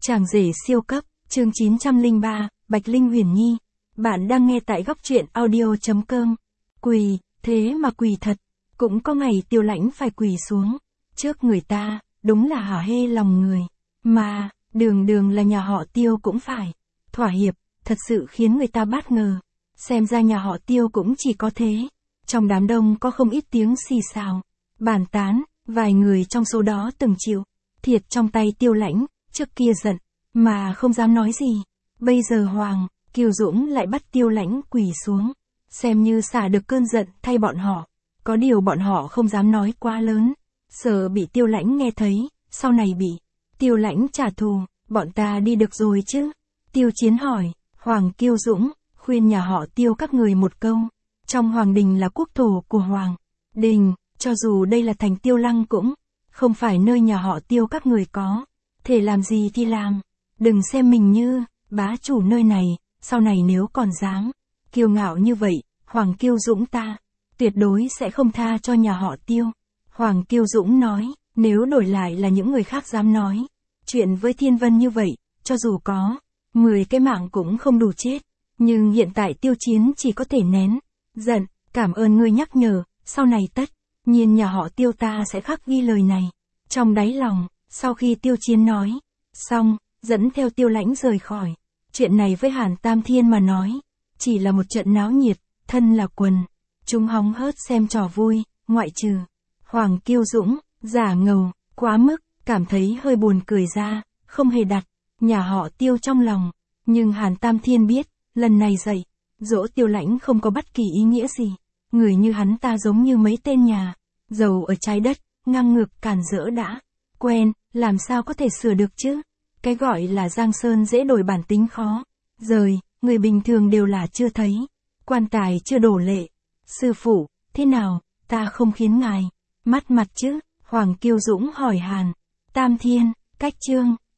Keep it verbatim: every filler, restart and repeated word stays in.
Chàng rể siêu cấp, chương chín trăm lẻ ba, Bạch Linh Huyền Nhi. Bạn đang nghe tại góc truyện audio chấm com. Quỳ, thế mà quỳ thật. Cũng có ngày Tiêu Lãnh phải quỳ xuống. Trước người ta, đúng là hả hê lòng người. Mà, đường đường là nhà họ Tiêu cũng phải. Thỏa hiệp, thật sự khiến người ta bất ngờ. Xem ra nhà họ Tiêu cũng chỉ có thế. Trong đám đông có không ít tiếng xì xào, bàn tán, vài người trong số đó từng chịu thiệt trong tay Tiêu Lãnh. Trước kia giận, mà không dám nói gì. Bây giờ Hoàng, Kiều Dũng lại bắt Tiêu Lãnh quỳ xuống. Xem như xả được cơn giận thay bọn họ. Có điều bọn họ không dám nói quá lớn. Sợ bị Tiêu Lãnh nghe thấy, sau này bị Tiêu Lãnh trả thù, bọn ta đi được rồi chứ. Tiêu Chiến hỏi, Hoàng Kiều Dũng, khuyên nhà họ Tiêu các người một câu. Trong Hoàng Đình là quốc thổ của Hoàng Đình, cho dù đây là thành Tiêu Lăng cũng không phải nơi nhà họ Tiêu các người có thể làm gì thì làm. Đừng xem mình như bá chủ nơi này, sau này nếu còn dám kiêu ngạo như vậy, Hoàng Kiều Dũng ta tuyệt đối sẽ không tha cho nhà họ Tiêu. Hoàng Kiều Dũng nói, nếu đổi lại là những người khác dám nói chuyện với Thiên Vân như vậy, cho dù có mười cái mạng cũng không đủ chết. Nhưng hiện tại Tiêu Chiến chỉ có thể nén giận, cảm ơn ngươi nhắc nhở, sau này tất nhiên nhà họ Tiêu ta sẽ khắc ghi lời này trong đáy lòng. Sau khi Tiêu Chiến nói xong, dẫn theo Tiêu Lãnh rời khỏi. Chuyện này với Hàn Tam Thiên mà nói, chỉ là một trận náo nhiệt, thân là quần chúng hóng hớt xem trò vui, ngoại trừ Hoàng Kiều Dũng, giả ngầu, quá mức, cảm thấy hơi buồn cười ra, không hề đặt nhà họ Tiêu trong lòng. Nhưng Hàn Tam Thiên biết, lần này dạy dỗ Tiêu Lãnh không có bất kỳ ý nghĩa gì. Người như hắn ta giống như mấy tên nhà giàu ở trái đất, ngang ngược cản rỡ đã quen, làm sao có thể sửa được chứ. Cái gọi là Giang Sơn dễ đổi bản tính khó rời, người bình thường đều là chưa thấy quan tài chưa đổ lệ. Sư phụ, thế nào, ta không khiến ngài mất mặt chứ? Hoàng Kiều Dũng hỏi Hàn Tam Thiên. Cách chương